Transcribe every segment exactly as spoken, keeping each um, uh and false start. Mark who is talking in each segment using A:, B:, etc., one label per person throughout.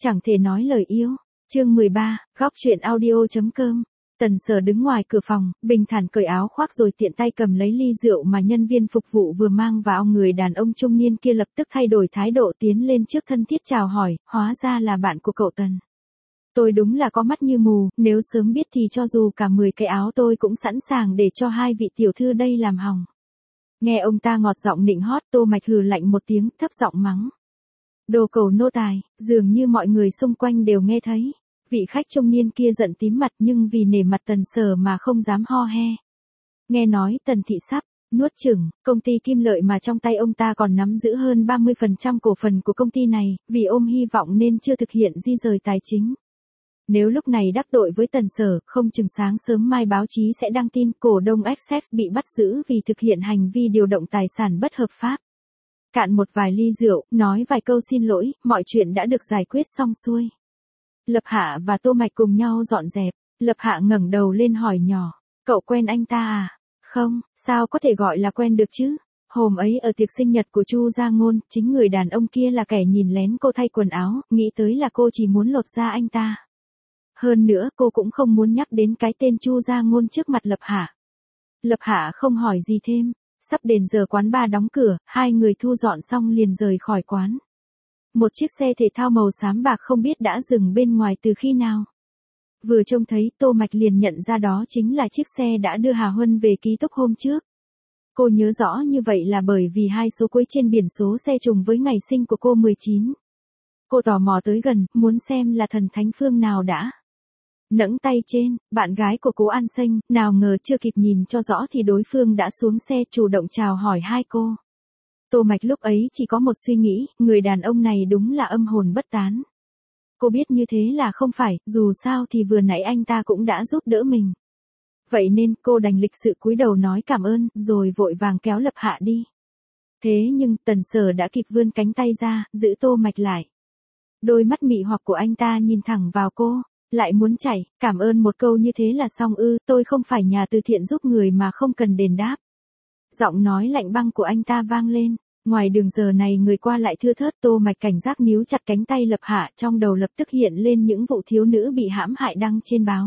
A: Chẳng thể nói lời yêu. Chương mười ba, góc truyện audio.com. Tần Sở đứng ngoài cửa phòng, bình thản cởi áo khoác rồi tiện tay cầm lấy ly rượu mà nhân viên phục vụ vừa mang vào. Người đàn ông trung niên kia lập tức thay đổi thái độ tiến lên trước thân thiết chào hỏi, hóa ra là bạn của cậu Tần. Tôi đúng là có mắt như mù, nếu sớm biết thì cho dù cả mười cái áo tôi cũng sẵn sàng để cho hai vị tiểu thư đây làm hỏng. Nghe ông ta ngọt giọng nịnh hót, Tô Mạch hừ lạnh một tiếng, thấp giọng mắng. Đồ cầu nô tài, dường như mọi người xung quanh đều nghe thấy. Vị khách trung niên kia giận tím mặt nhưng vì nể mặt Tần Sở mà không dám ho he. Nghe nói Tần thị sắp nuốt chửng công ty Kim Lợi mà trong tay ông ta còn nắm giữ hơn ba mươi phần trăm cổ phần của công ty này, vì ôm hy vọng nên chưa thực hiện di rời tài chính. Nếu lúc này đắc tội với Tần Sở, không chừng sáng sớm mai báo chí sẽ đăng tin cổ đông Essex bị bắt giữ vì thực hiện hành vi điều động tài sản bất hợp pháp. Cạn một vài ly rượu, nói vài câu xin lỗi, mọi chuyện đã được giải quyết xong xuôi. Lập Hạ và Tô Mạch cùng nhau dọn dẹp. Lập Hạ ngẩng đầu lên hỏi nhỏ, cậu quen anh ta à? Không, sao có thể gọi là quen được chứ? Hôm ấy ở tiệc sinh nhật của Chu Gia Ngôn, chính người đàn ông kia là kẻ nhìn lén cô thay quần áo, nghĩ tới là cô chỉ muốn lột da anh ta. Hơn nữa cô cũng không muốn nhắc đến cái tên Chu Gia Ngôn trước mặt Lập Hạ. Lập Hạ không hỏi gì thêm. Sắp đến giờ quán bar đóng cửa, hai người thu dọn xong liền rời khỏi quán. Một chiếc xe thể thao màu xám bạc không biết đã dừng bên ngoài từ khi nào. Vừa trông thấy, Tô Mạch liền nhận ra đó chính là chiếc xe đã đưa Hà Huân về ký túc hôm trước. Cô nhớ rõ như vậy là bởi vì hai số cuối trên biển số xe trùng với ngày sinh của cô mười chín. Cô tò mò tới gần, muốn xem là thần thánh phương nào đã nẫng tay trên, bạn gái của Cố An Xanh, nào ngờ chưa kịp nhìn cho rõ thì đối phương đã xuống xe chủ động chào hỏi hai cô. Tô Mạch lúc ấy chỉ có một suy nghĩ, người đàn ông này đúng là âm hồn bất tán. Cô biết như thế là không phải, dù sao thì vừa nãy anh ta cũng đã giúp đỡ mình. Vậy nên cô đành lịch sự cúi đầu nói cảm ơn, rồi vội vàng kéo Lập Hạ đi. Thế nhưng Tần Sở đã kịp vươn cánh tay ra, giữ Tô Mạch lại. Đôi mắt mị hoặc của anh ta nhìn thẳng vào cô. Lại muốn chảy, cảm ơn một câu như thế là xong ư, tôi không phải nhà từ thiện giúp người mà không cần đền đáp. Giọng nói lạnh băng của anh ta vang lên, ngoài đường giờ này người qua lại thưa thớt. Tô Mạch cảnh giác níu chặt cánh tay Lập Hạ, trong đầu lập tức hiện lên những vụ thiếu nữ bị hãm hại đăng trên báo.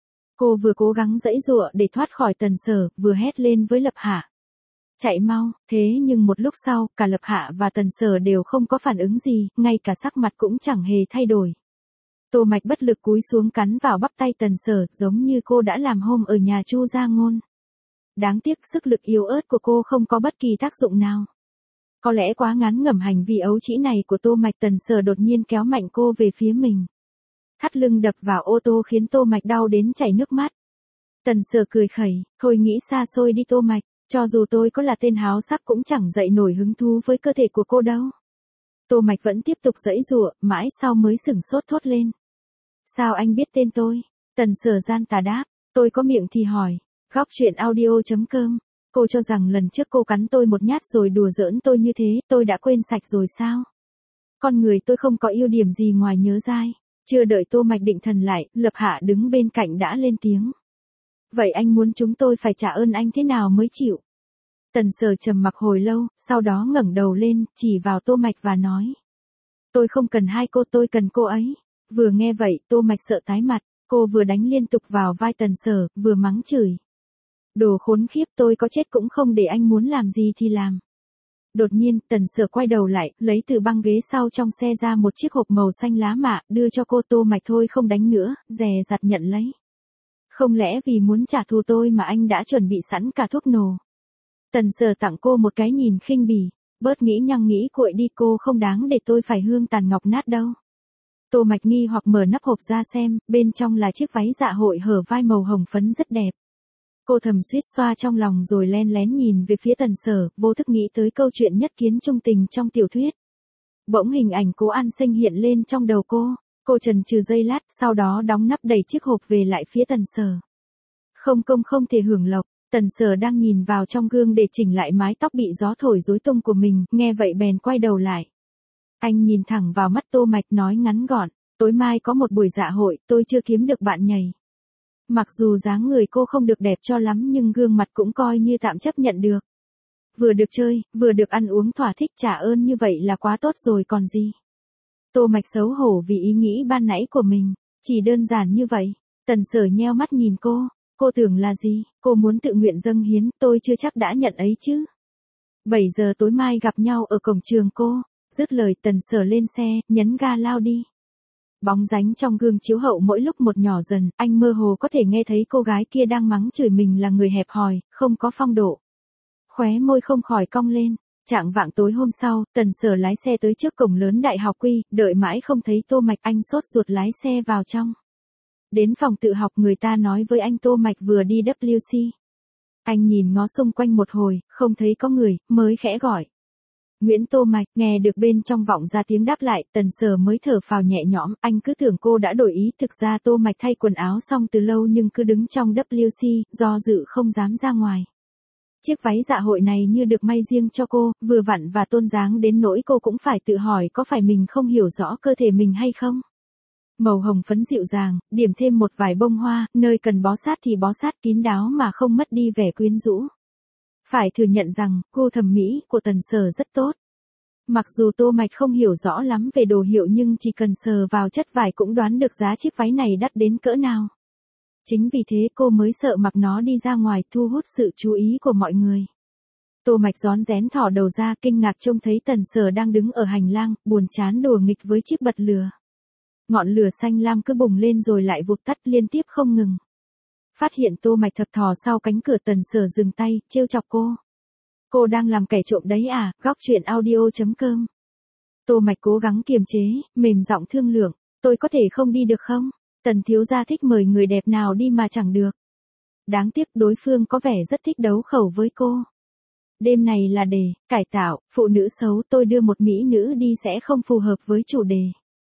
A: Cô vừa cố gắng giãy giụa để thoát khỏi Tần Sở, vừa hét lên với Lập Hạ. Chạy mau, thế nhưng một lúc sau, cả Lập Hạ và Tần Sở đều không có phản ứng gì, ngay cả sắc mặt cũng chẳng hề thay đổi. Tô Mạch bất lực cúi xuống cắn vào bắp tay Tần Sở, giống như cô đã làm hôm ở nhà Chu Gia Ngôn. Đáng tiếc sức lực yếu ớt của cô không có bất kỳ tác dụng nào. Có lẽ quá ngán ngẩm hành vi ấu trĩ này của Tô Mạch, Tần Sở đột nhiên kéo mạnh cô về phía mình. Thắt lưng đập vào ô tô khiến Tô Mạch đau đến chảy nước mắt. Tần Sở cười khẩy, thôi nghĩ xa xôi đi Tô Mạch, cho dù tôi có là tên háo sắc cũng chẳng dậy nổi hứng thú với cơ thể của cô đâu. Tô Mạch vẫn tiếp tục giãy giụa, mãi sau mới sửng sốt thốt lên. Sao anh biết tên tôi? Tần Sở gian tà đáp, tôi có miệng thì hỏi. Góc truyện audio.com. Cô cho rằng lần trước cô cắn tôi một nhát rồi đùa giỡn tôi như thế, tôi đã quên sạch rồi sao? Con người tôi không có ưu điểm gì ngoài nhớ dai. Chưa đợi Tô Mạch định thần lại, Lập Hạ đứng bên cạnh đã lên tiếng. Vậy anh muốn chúng tôi phải trả ơn anh thế nào mới chịu? Tần Sở trầm mặc hồi lâu, sau đó ngẩng đầu lên, chỉ vào Tô Mạch và nói. Tôi không cần hai cô, tôi cần cô ấy. Vừa nghe vậy, Tô Mạch sợ tái mặt, cô vừa đánh liên tục vào vai Tần Sở, vừa mắng chửi. Đồ khốn khiếp, tôi có chết cũng không để anh muốn làm gì thì làm. Đột nhiên, Tần Sở quay đầu lại, lấy từ băng ghế sau trong xe ra một chiếc hộp màu xanh lá mạ, đưa cho cô. Tô Mạch thôi không đánh nữa, dè dặt nhận lấy. Không lẽ vì muốn trả thù tôi mà anh đã chuẩn bị sẵn cả thuốc nổ? Tần Sở tặng cô một cái nhìn khinh bỉ, bớt nghĩ nhăng nghĩ cuội đi, cô không đáng để tôi phải hương tàn ngọc nát đâu. Tô Mạch nghi hoặc mở nắp hộp ra xem, bên trong là chiếc váy dạ hội hở vai màu hồng phấn rất đẹp. Cô thầm suýt xoa trong lòng rồi len lén nhìn về phía Tần Sở, vô thức nghĩ tới câu chuyện nhất kiến trung tình trong tiểu thuyết. Bỗng hình ảnh Cố An Xanh hiện lên trong đầu cô, cô chần chừ giây lát, sau đó đóng nắp đẩy chiếc hộp về lại phía Tần Sở. Không công không thể hưởng lộc. Tần Sở đang nhìn vào trong gương để chỉnh lại mái tóc bị gió thổi rối tung của mình, nghe vậy bèn quay đầu lại. Anh nhìn thẳng vào mắt Tô Mạch nói ngắn gọn, tối mai có một buổi dạ hội, tôi chưa kiếm được bạn nhảy. Mặc dù dáng người cô không được đẹp cho lắm nhưng gương mặt cũng coi như tạm chấp nhận được. Vừa được chơi, vừa được ăn uống thỏa thích, trả ơn như vậy là quá tốt rồi còn gì. Tô Mạch xấu hổ vì ý nghĩ ban nãy của mình, chỉ đơn giản như vậy. Tần Sở nheo mắt nhìn cô, cô tưởng là gì, cô muốn tự nguyện dâng hiến, tôi chưa chắc đã nhận ấy chứ. bảy giờ tối mai gặp nhau ở cổng trường cô, dứt lời Tần Sở lên xe, nhấn ga lao đi. Bóng dáng trong gương chiếu hậu mỗi lúc một nhỏ dần, anh mơ hồ có thể nghe thấy cô gái kia đang mắng chửi mình là người hẹp hòi, không có phong độ. Khóe môi không khỏi cong lên. Trạng vạng tối hôm sau, Tần Sở lái xe tới trước cổng lớn Đại học Quy, đợi mãi không thấy Tô Mạch, anh sốt ruột lái xe vào trong. Đến phòng tự học người ta nói với anh Tô Mạch vừa đi W C. Anh nhìn ngó xung quanh một hồi, không thấy có người, mới khẽ gọi. Nguyễn Tô Mạch, nghe được bên trong vọng ra tiếng đáp lại, Tần Sở mới thở phào nhẹ nhõm, anh cứ tưởng cô đã đổi ý, thực ra Tô Mạch thay quần áo xong từ lâu nhưng cứ đứng trong W C, do dự không dám ra ngoài. Chiếc váy dạ hội này như được may riêng cho cô, vừa vặn và tôn dáng đến nỗi cô cũng phải tự hỏi có phải mình không hiểu rõ cơ thể mình hay không. Màu hồng phấn dịu dàng, điểm thêm một vài bông hoa, nơi cần bó sát thì bó sát kín đáo mà không mất đi vẻ quyến rũ. Phải thừa nhận rằng, gu thẩm mỹ của Tần Sở rất tốt. Mặc dù Tô Mạch không hiểu rõ lắm về đồ hiệu nhưng chỉ cần sờ vào chất vải cũng đoán được giá chiếc váy này đắt đến cỡ nào. Chính vì thế cô mới sợ mặc nó đi ra ngoài thu hút sự chú ý của mọi người. Tô Mạch rón rén thỏ đầu ra kinh ngạc trông thấy Tần Sở đang đứng ở hành lang, buồn chán đùa nghịch với chiếc bật lửa. Ngọn lửa xanh lam cứ bùng lên rồi lại vụt tắt liên tiếp không ngừng. Phát hiện Tô Mạch thập thò sau cánh cửa Tần Sở dừng tay, trêu chọc cô. Cô đang làm kẻ trộm đấy à, góc chuyện audio chấm com. Tô Mạch cố gắng kiềm chế, mềm giọng thương lượng, tôi có thể không đi được không? Tần thiếu gia thích mời người đẹp nào đi mà chẳng được. Đáng tiếc đối phương có vẻ rất thích đấu khẩu với cô. Đêm này là đề, cải tạo, phụ nữ xấu, tôi đưa một mỹ nữ đi sẽ không phù hợp với chủ đề.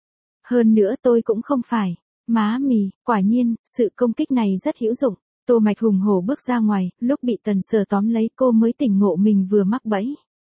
A: Hơn nữa tôi cũng không phải. Má mì, quả nhiên, sự công kích này rất hữu dụng. Tô Mạch hùng hổ bước ra ngoài, lúc bị Tần Sở tóm lấy cô mới tỉnh ngộ mình vừa mắc bẫy.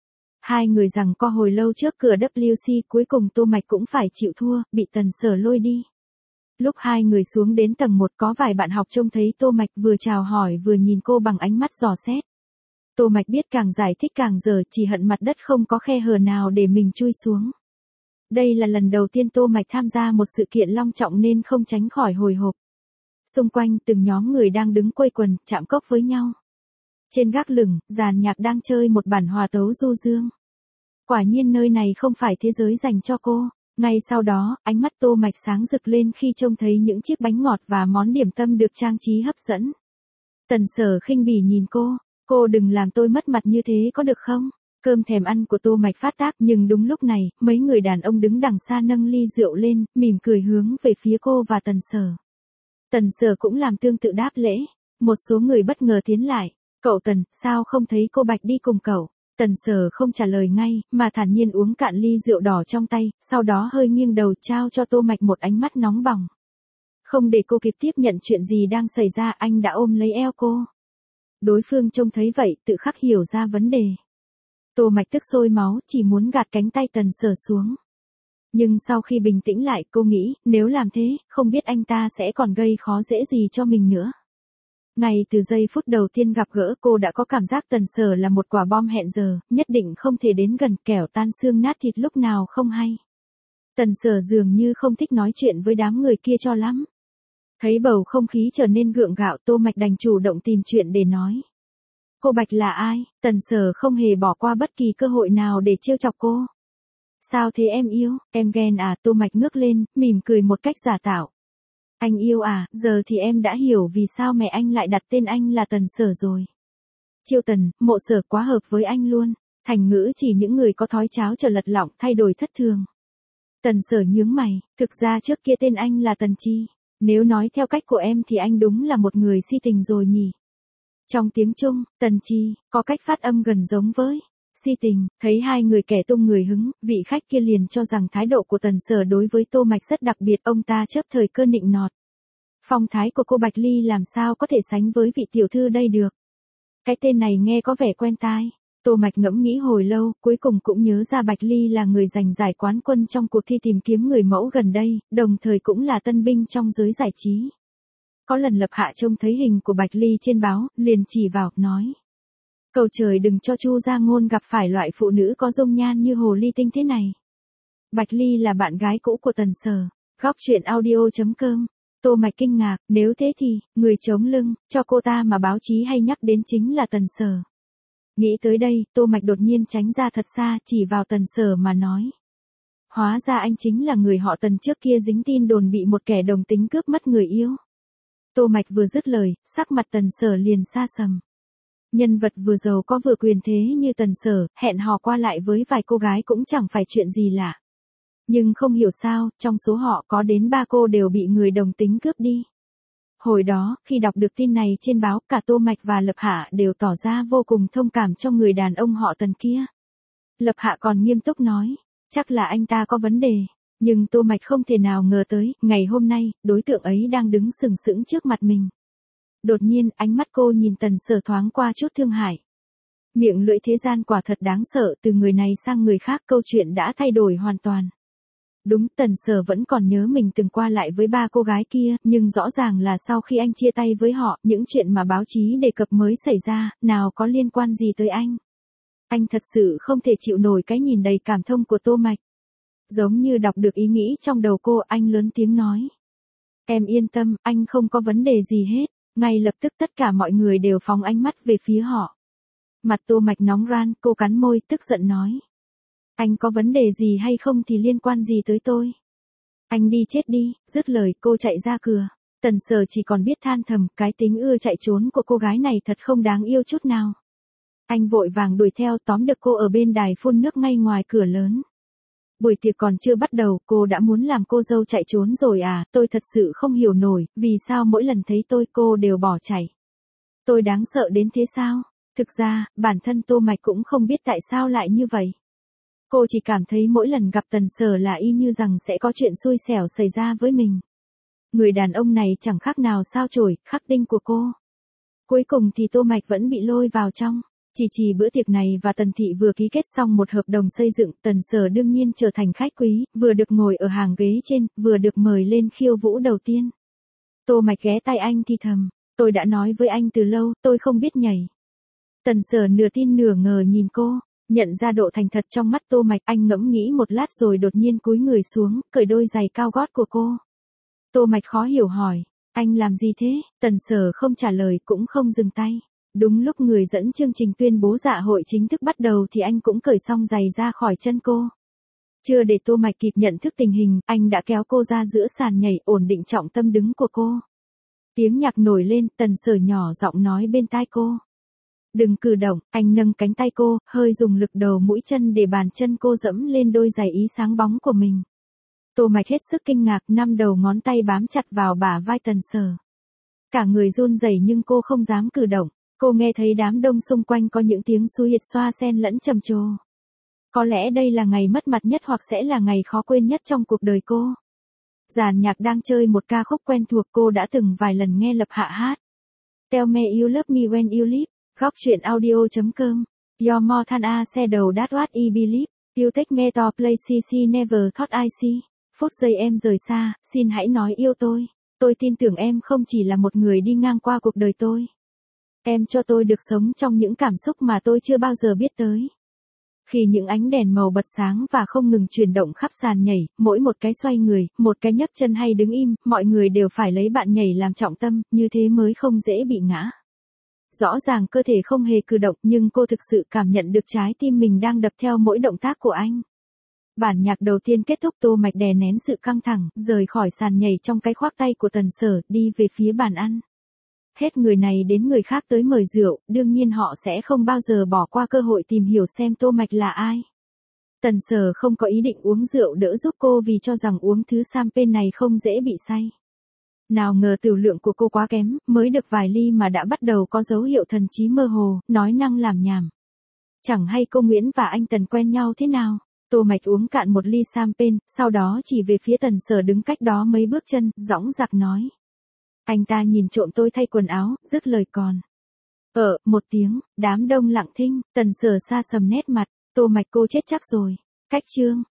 A: Hai người giằng co hồi lâu trước cửa W C, cuối cùng Tô Mạch cũng phải chịu thua, bị Tần Sở lôi đi. Lúc hai người xuống đến tầng một có vài bạn học trông thấy Tô Mạch vừa chào hỏi vừa nhìn cô bằng ánh mắt dò xét. Tô Mạch biết càng giải thích càng dở, chỉ hận mặt đất không có khe hở nào để mình chui xuống. Đây là lần đầu tiên Tô Mạch tham gia một sự kiện long trọng nên không tránh khỏi hồi hộp. Xung quanh từng nhóm người đang đứng quây quần, chạm cốc với nhau. Trên gác lửng, dàn nhạc đang chơi một bản hòa tấu du dương. Quả nhiên nơi này không phải thế giới dành cho cô. Ngay sau đó, ánh mắt Tô Mạch sáng rực lên khi trông thấy những chiếc bánh ngọt và món điểm tâm được trang trí hấp dẫn. Tần Sở khinh bỉ nhìn cô, cô đừng làm tôi mất mặt như thế có được không? Cơm thèm ăn của Tô Mạch phát tác nhưng đúng lúc này, mấy người đàn ông đứng đằng xa nâng ly rượu lên, mỉm cười hướng về phía cô và Tần Sở. Tần Sở cũng làm tương tự đáp lễ. Một số người bất ngờ tiến lại. Cậu Tần, sao không thấy cô Bạch đi cùng cậu? Tần Sở không trả lời ngay, mà thản nhiên uống cạn ly rượu đỏ trong tay, sau đó hơi nghiêng đầu trao cho Tô Mạch một ánh mắt nóng bỏng. Không để cô kịp tiếp nhận chuyện gì đang xảy ra, anh đã ôm lấy eo cô. Đối phương trông thấy vậy, tự khắc hiểu ra vấn đề. Tô Mạch tức sôi máu, chỉ muốn gạt cánh tay Tần Sở xuống. Nhưng sau khi bình tĩnh lại, cô nghĩ, nếu làm thế, không biết anh ta sẽ còn gây khó dễ gì cho mình nữa. Ngay từ giây phút đầu tiên gặp gỡ cô đã có cảm giác Tần Sở là một quả bom hẹn giờ, nhất định không thể đến gần, kẻo tan xương nát thịt lúc nào không hay. Tần Sở dường như không thích nói chuyện với đám người kia cho lắm. Thấy bầu không khí trở nên gượng gạo, Tô Mạch đành chủ động tìm chuyện để nói. Cô Bạch là ai? Tần Sở không hề bỏ qua bất kỳ cơ hội nào để trêu chọc cô. Sao thế em yêu, em ghen à? Tô Mạch ngước lên, mỉm cười một cách giả tạo. Anh yêu à, giờ thì em đã hiểu vì sao mẹ anh lại đặt tên anh là Tần Sở rồi. Chiêu Tần, Mộ Sở quá hợp với anh luôn. Thành ngữ chỉ những người có thói cháo trở lật lọng, thay đổi thất thường. Tần Sở nhướng mày, thực ra trước kia tên anh là Tần Chi. Nếu nói theo cách của em thì anh đúng là một người si tình rồi nhỉ. Trong tiếng Trung, Tần Chi, có cách phát âm gần giống với si tình. Thấy hai người kẻ tung người hứng, vị khách kia liền cho rằng thái độ của Tần Sở đối với Tô Mạch rất đặc biệt, ông ta chớp thời cơ nịnh nọt. Phong thái của cô Bạch Ly làm sao có thể sánh với vị tiểu thư đây được. Cái tên này nghe có vẻ quen tai. Tô Mạch ngẫm nghĩ hồi lâu, cuối cùng cũng nhớ ra Bạch Ly là người giành giải quán quân trong cuộc thi tìm kiếm người mẫu gần đây, đồng thời cũng là tân binh trong giới giải trí. Có lần Lập Hạ trông thấy hình của Bạch Ly trên báo, liền chỉ vào, nói. Cầu trời đừng cho Chu Gia Ngôn gặp phải loại phụ nữ có dung nhan như hồ ly tinh thế này. Bạch Ly là bạn gái cũ của Tần Sở. Góc truyện audio chấm com. Tô Mạch kinh ngạc, nếu thế thì, người chống lưng, cho cô ta mà báo chí hay nhắc đến chính là Tần Sở. Nghĩ tới đây, Tô Mạch đột nhiên tránh ra thật xa, chỉ vào Tần Sở mà nói. Hóa ra anh chính là người họ Tần trước kia dính tin đồn bị một kẻ đồng tính cướp mất người yêu. Tô Mạch vừa dứt lời, sắc mặt Tần Sở liền xa sầm. Nhân vật vừa giàu có vừa quyền thế như Tần Sở, hẹn hò qua lại với vài cô gái cũng chẳng phải chuyện gì lạ. Nhưng không hiểu sao, trong số họ có đến ba cô đều bị người đồng tính cướp đi. Hồi đó, khi đọc được tin này trên báo, cả Tô Mạch và Lập Hạ đều tỏ ra vô cùng thông cảm cho người đàn ông họ Tần kia. Lập Hạ còn nghiêm túc nói, chắc là anh ta có vấn đề. Nhưng Tô Mạch không thể nào ngờ tới, ngày hôm nay, đối tượng ấy đang đứng sừng sững trước mặt mình. Đột nhiên, ánh mắt cô nhìn Tần Sở thoáng qua chút thương hại. Miệng lưỡi thế gian quả thật đáng sợ, từ người này sang người khác câu chuyện đã thay đổi hoàn toàn. Đúng, Tần Sở vẫn còn nhớ mình từng qua lại với ba cô gái kia, nhưng rõ ràng là sau khi anh chia tay với họ, những chuyện mà báo chí đề cập mới xảy ra, nào có liên quan gì tới anh. Anh thật sự không thể chịu nổi cái nhìn đầy cảm thông của Tô Mạch. Giống như đọc được ý nghĩ trong đầu cô, anh lớn tiếng nói. Em yên tâm, anh không có vấn đề gì hết. Ngay lập tức tất cả mọi người đều phóng ánh mắt về phía họ. Mặt Tô Mạch nóng ran, cô cắn môi, tức giận nói. Anh có vấn đề gì hay không thì liên quan gì tới tôi? Anh đi chết đi, dứt lời cô chạy ra cửa. Tần Sở chỉ còn biết than thầm, cái tính ưa chạy trốn của cô gái này thật không đáng yêu chút nào. Anh vội vàng đuổi theo tóm được cô ở bên đài phun nước ngay ngoài cửa lớn. Buổi tiệc còn chưa bắt đầu, cô đã muốn làm cô dâu chạy trốn rồi à, tôi thật sự không hiểu nổi, vì sao mỗi lần thấy tôi cô đều bỏ chạy. Tôi đáng sợ đến thế sao? Thực ra, bản thân Tô Mạch cũng không biết tại sao lại như vậy. Cô chỉ cảm thấy mỗi lần gặp Tần Sở là y như rằng sẽ có chuyện xui xẻo xảy ra với mình. Người đàn ông này chẳng khác nào sao chổi, khắc tinh của cô. Cuối cùng thì Tô Mạch vẫn bị lôi vào trong. Chỉ chỉ bữa tiệc này và Tần Thị vừa ký kết xong một hợp đồng xây dựng, Tần Sở đương nhiên trở thành khách quý, vừa được ngồi ở hàng ghế trên, vừa được mời lên khiêu vũ đầu tiên. Tô Mạch ghé tai anh thì thầm, tôi đã nói với anh từ lâu, tôi không biết nhảy. Tần Sở nửa tin nửa ngờ nhìn cô, nhận ra độ thành thật trong mắt Tô Mạch, anh ngẫm nghĩ một lát rồi đột nhiên cúi người xuống, cởi đôi giày cao gót của cô. Tô Mạch khó hiểu hỏi, anh làm gì thế? Tần Sở không trả lời cũng không dừng tay. Đúng lúc người dẫn chương trình tuyên bố dạ hội chính thức bắt đầu thì anh cũng cởi xong giày ra khỏi chân cô. Chưa để Tô Mạch kịp nhận thức tình hình, anh đã kéo cô ra giữa sàn nhảy, ổn định trọng tâm đứng của cô. Tiếng nhạc nổi lên, Tần Sở nhỏ giọng nói bên tai cô. Đừng cử động, anh nâng cánh tay cô, hơi dùng lực đầu mũi chân để bàn chân cô dẫm lên đôi giày ý sáng bóng của mình. Tô Mạch hết sức kinh ngạc, năm đầu ngón tay bám chặt vào bả vai Tần Sở. Cả người run rẩy nhưng cô không dám cử động. Cô nghe thấy đám đông xung quanh có những tiếng xui hiệt xoa xen lẫn trầm trồ. Có lẽ đây là ngày mất mặt nhất hoặc sẽ là ngày khó quên nhất trong cuộc đời cô. Dàn nhạc đang chơi một ca khúc quen thuộc, cô đã từng vài lần nghe Lập Hạ hát. Tell me you love me when you leave. Góc truyện audio chấm com. You're more than a shadow that what I believe. You take me to places I never thought I see. Phút giây em rời xa, xin hãy nói yêu tôi. Tôi tin tưởng em không chỉ là một người đi ngang qua cuộc đời tôi. Em cho tôi được sống trong những cảm xúc mà tôi chưa bao giờ biết tới. Khi những ánh đèn màu bật sáng và không ngừng chuyển động khắp sàn nhảy, mỗi một cái xoay người, một cái nhấc chân hay đứng im, mọi người đều phải lấy bạn nhảy làm trọng tâm, như thế mới không dễ bị ngã. Rõ ràng cơ thể không hề cử động nhưng cô thực sự cảm nhận được trái tim mình đang đập theo mỗi động tác của anh. Bản nhạc đầu tiên kết thúc, Tô Mạch đè nén sự căng thẳng, rời khỏi sàn nhảy trong cái khoác tay của Tần Sở, đi về phía bàn ăn. Hết người này đến người khác tới mời rượu, đương nhiên họ sẽ không bao giờ bỏ qua cơ hội tìm hiểu xem Tô Mạch là ai. Tần Sở không có ý định uống rượu đỡ giúp cô vì cho rằng uống thứ champagne này không dễ bị say. Nào ngờ tiểu lượng của cô quá kém, mới được vài ly mà đã bắt đầu có dấu hiệu thần trí mơ hồ, nói năng làm nhảm. Chẳng hay cô Nguyễn và anh Tần quen nhau thế nào? Tô Mạch uống cạn một ly champagne, sau đó chỉ về phía Tần Sở đứng cách đó mấy bước chân, dõng dạc nói. Anh ta nhìn trộm tôi thay quần áo, dứt lời còn. Ờ, một tiếng, đám đông lặng thinh, Tần Sở xa sầm nét mặt, Tô Mạch cô chết chắc rồi. Cách chương.